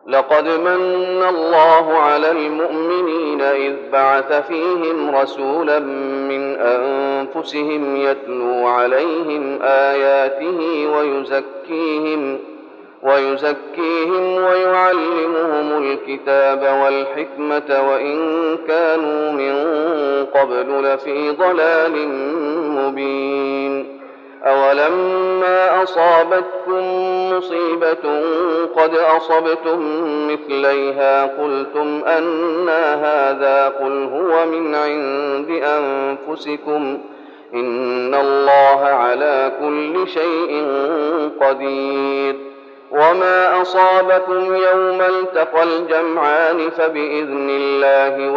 لقد من الله على المؤمنين إذ بعث فيهم رسولا من أنفسهم يتلو عليهم آياته ويزكيهم ويعلمهم الكتاب والحكمة وإن كانوا من قبل لفي ضلال مبين. أولما أصابتكم مصيبة قد أصبتم مثليها قلتم أنى هذا قل هو من عند أنفسكم إن الله على كل شيء قدير. وما أصابكم يوم التقى الجمعان فبإذن الله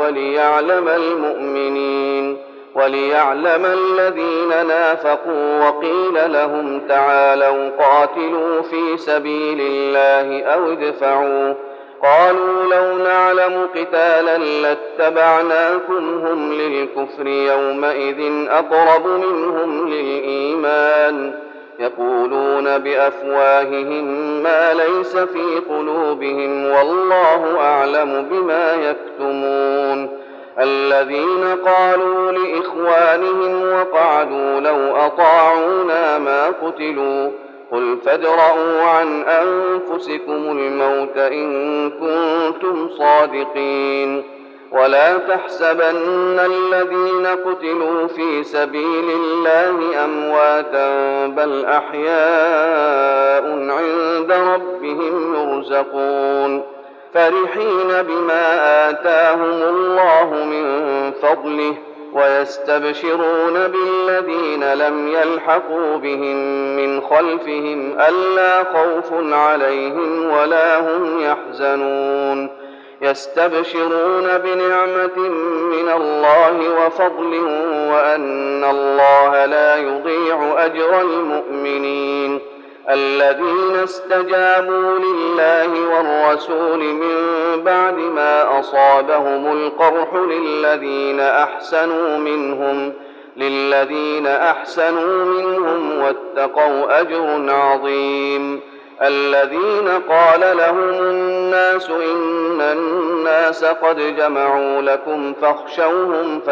وليعلم الذين نافقوا وقيل لهم تعالوا قاتلوا في سبيل الله أو ادفعوا قالوا لو نعلم قتالا لاتبعناكم هم للكفر يومئذ أقرب منهم للإيمان يقولون بأفواههم ما ليس في قلوبهم والله أعلم بما يكتمون. الذين قالوا لإخوانهم وقعدوا لو أطاعونا ما قتلوا قل فادرءوا عن أنفسكم الموت إن كنتم صادقين. ولا تحسبن الذين قتلوا في سبيل الله أمواتا بل أحياء عند ربهم يرزقون فرحين بما آتاهم الله من فضله ويستبشرون بالذين لم يلحقوا بهم من خلفهم ألا خوف عليهم ولا هم يحزنون يستبشرون بنعمة من الله وفضل وأن الله لا يضيع أجر المؤمنين. الذين استجابوا لله والرسول من بعد ما أصابهم القرح للذين أحسنوا منهم واتقوا أجر عظيم. الذين قال لهم الناس إن الناس قد جمعوا لكم فاخشوهم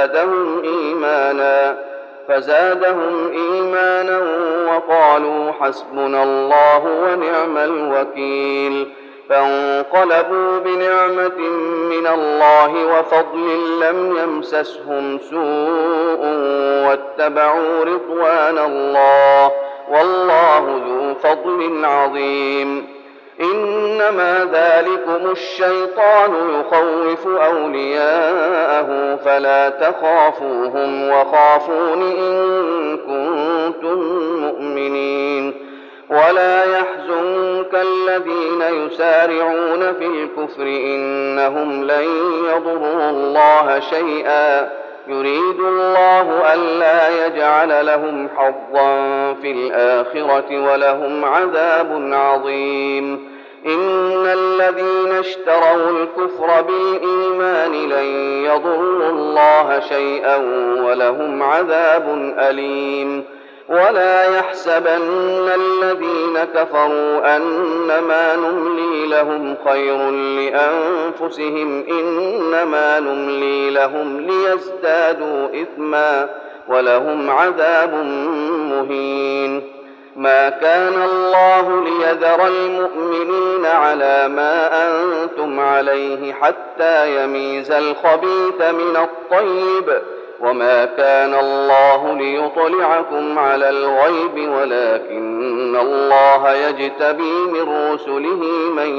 فزادهم إيمانا وقالوا حسبنا الله ونعم الوكيل. فانقلبوا بنعمة من الله وفضل لم يمسسهم سوء واتبعوا رضوان الله والله ذو فضل عظيم. إنما ذلكم الشيطان يخوف أولياءه فلا تخافوهم وخافون إن كنتم مؤمنين. ولا يحزنك الذين يسارعون في الكفر إنهم لن يضروا الله شيئا يريد الله ألا يجعل لهم حظا في الآخرة ولهم عذاب عظيم. إن الذين اشتروا الكفر بالإيمان لن يضروا الله شيئا ولهم عذاب أليم. ولا يحسبن الذين كفروا أنما نملي لهم خير لأنفسهم إنما نملي لهم ليزدادوا إثما ولهم عذاب مهين. ما كان الله ليذر المؤمنين على ما أنتم عليه حتى يميز الخبيث من الطيب وما كان الله ليطلعكم على الغيب ولكن الله يجتبي من رسله من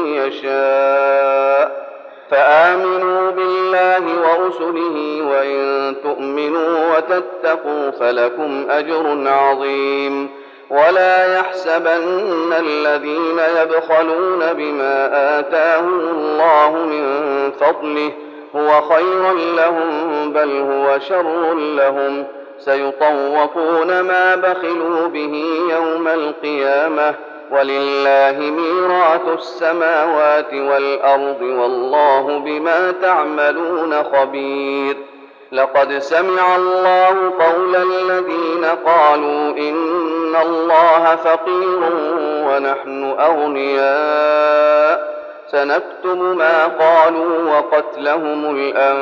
يشاء. فآمنوا بالله ورسله وإن تؤمنوا وتتقوا فلكم أجر عظيم. ولا يحسبن الذين يبخلون بما آتاهم الله من فضله هو خيرا لهم بل هو شر لهم سيطوقون ما بخلوا به يوم القيامة ولله ميراث السماوات والأرض والله بما تعملون خبير. لقد سمع الله قول الذين قالوا إن الله فقير ونحن أغنياء سنكتب ما قالوا وقتلهم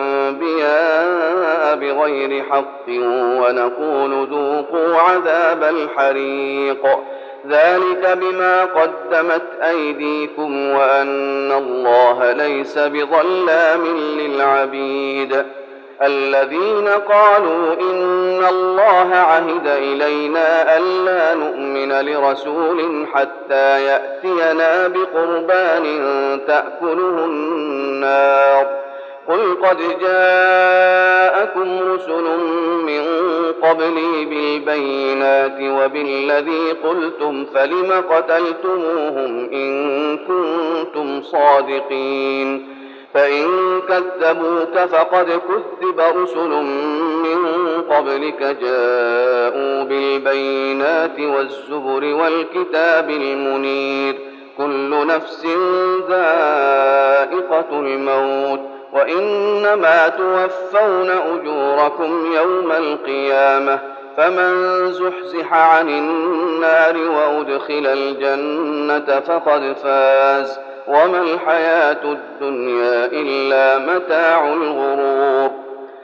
الأنبياء بغير حق ونقول ذوقوا عذاب الحريق ذلك بما قدمت أيديكم وأن الله ليس بظلام للعبيد الذين قالوا إن الله عهد إلينا ألا نؤمن لرسول حتى يأتينا بقربان تأكله النار قل قد جاءكم رسل من قبلي بالبينات وبالذي قلتم فلم قتلتموهم إن كنتم صادقين فإن كذبوك فقد كذب رسل من قبلك جاءوا بالبينات والزبر والكتاب المنير كل نفس ذائقة الموت وإنما توفون أجوركم يوم القيامة فمن زحزح عن النار وأدخل الجنة فقد فاز وما الحياة الدنيا إلا متاع الغرور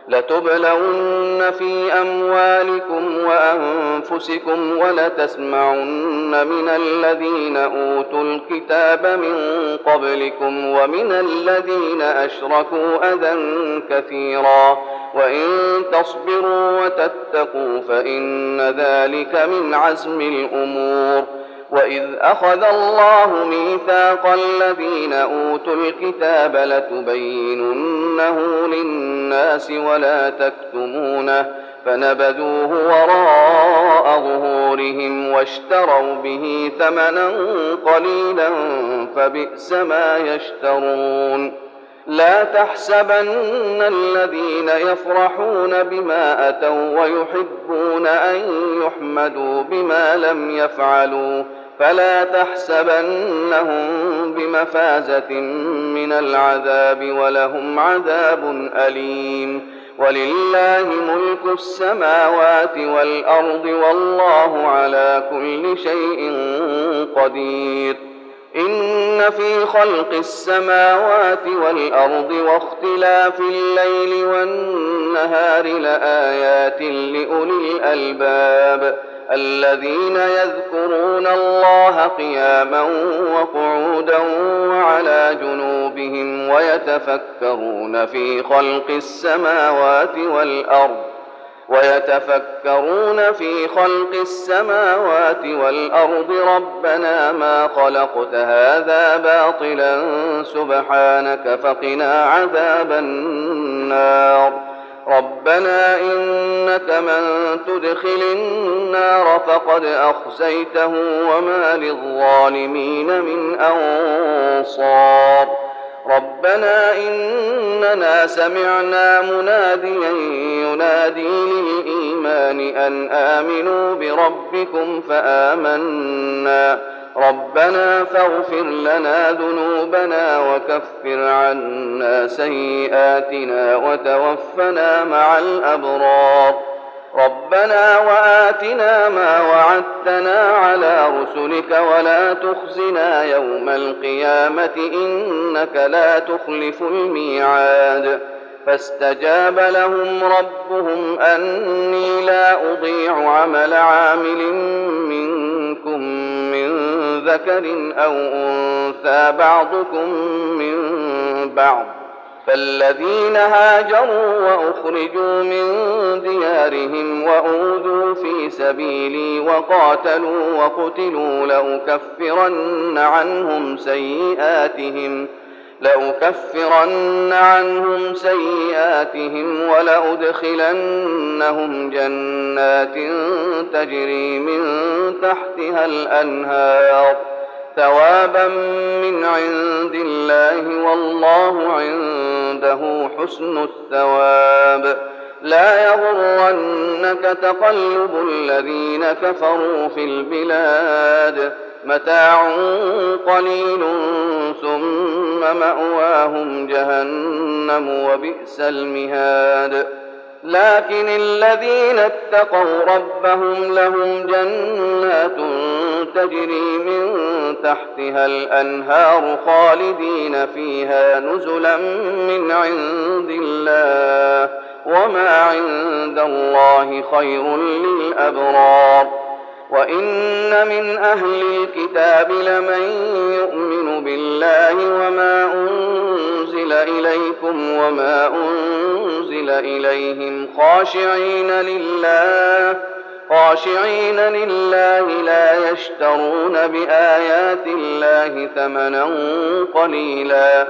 لتبلون في أموالكم وأنفسكم ولتسمعن من الذين أوتوا الكتاب من قبلكم ومن الذين أشركوا أذى كثيرا وإن تصبروا وتتقوا فإن ذلك من عزم الأمور وإذ أخذ الله ميثاق الذين أوتوا الكتاب لتبيننه للناس ولا تكتمونه فنبذوه وراء ظهورهم واشتروا به ثمنا قليلا فبئس ما يشترون لا تحسبن الذين يفرحون بما أتوا ويحبون أن يحمدوا بما لم يفعلوا فلا تحسبنهم بمفازة من العذاب ولهم عذاب أليم ولله ملك السماوات والأرض والله على كل شيء قدير إن في خلق السماوات والأرض واختلاف الليل والنهار لآيات لأولي الألباب الذين يذكرون الله قياما وقعودا وعلى جنوبهم ويتفكرون في خلق السماوات والأرض ربنا ما خلقت هذا باطلا سبحانك فقنا عذاب النار ربنا إنك من تدخل النار فقد أخزيته وما للظالمين من أنصار ربنا إننا سمعنا مناديا ينادي للإيمان أن آمنوا بربكم فآمنا ربنا فاغفر لنا ذنوبنا وكفر عنا سيئاتنا وتوفنا مع الأبرار ربنا وآتنا ما وعدتنا على رسلك ولا تخزنا يوم القيامة إنك لا تخلف الميعاد فاستجاب لهم ربهم أني لا أضيع عمل عامل منكم من ذكر أو أنثى بعضكم من بعض فالذين هاجروا وأخرجوا من ديارهم وأوذوا في سبيلي وقاتلوا وقتلوا لأكفرن عنهم سيئاتهم ولأدخلنهم جنات تجري من تحتها الأنهار ثوابا من عند الله والله عنده حسن الثواب لا يغرنك تقلب الذين كفروا في البلاد متاع قليل ثم مأواهم جهنم وبئس المهاد لكن الذين اتقوا ربهم لهم جنات تجري من تحتها الأنهار خالدين فيها نزلا من عند الله وما عند الله خير للأبرار وإن من أهل الكتاب لمن يؤمن بالله وما أنزل إليكم وما أنزل إليهم خاشعين لله لا يشترون بآيات الله ثمنا قليلا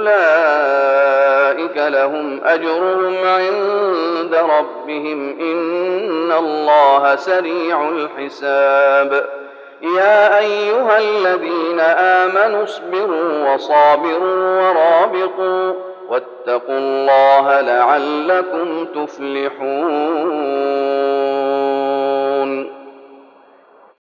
أولئك لهم أجرهم عند ربهم إن الله سريع الحساب يا أيها الذين آمنوا اصبروا وصابروا ورابطوا واتقوا الله لعلكم تفلحون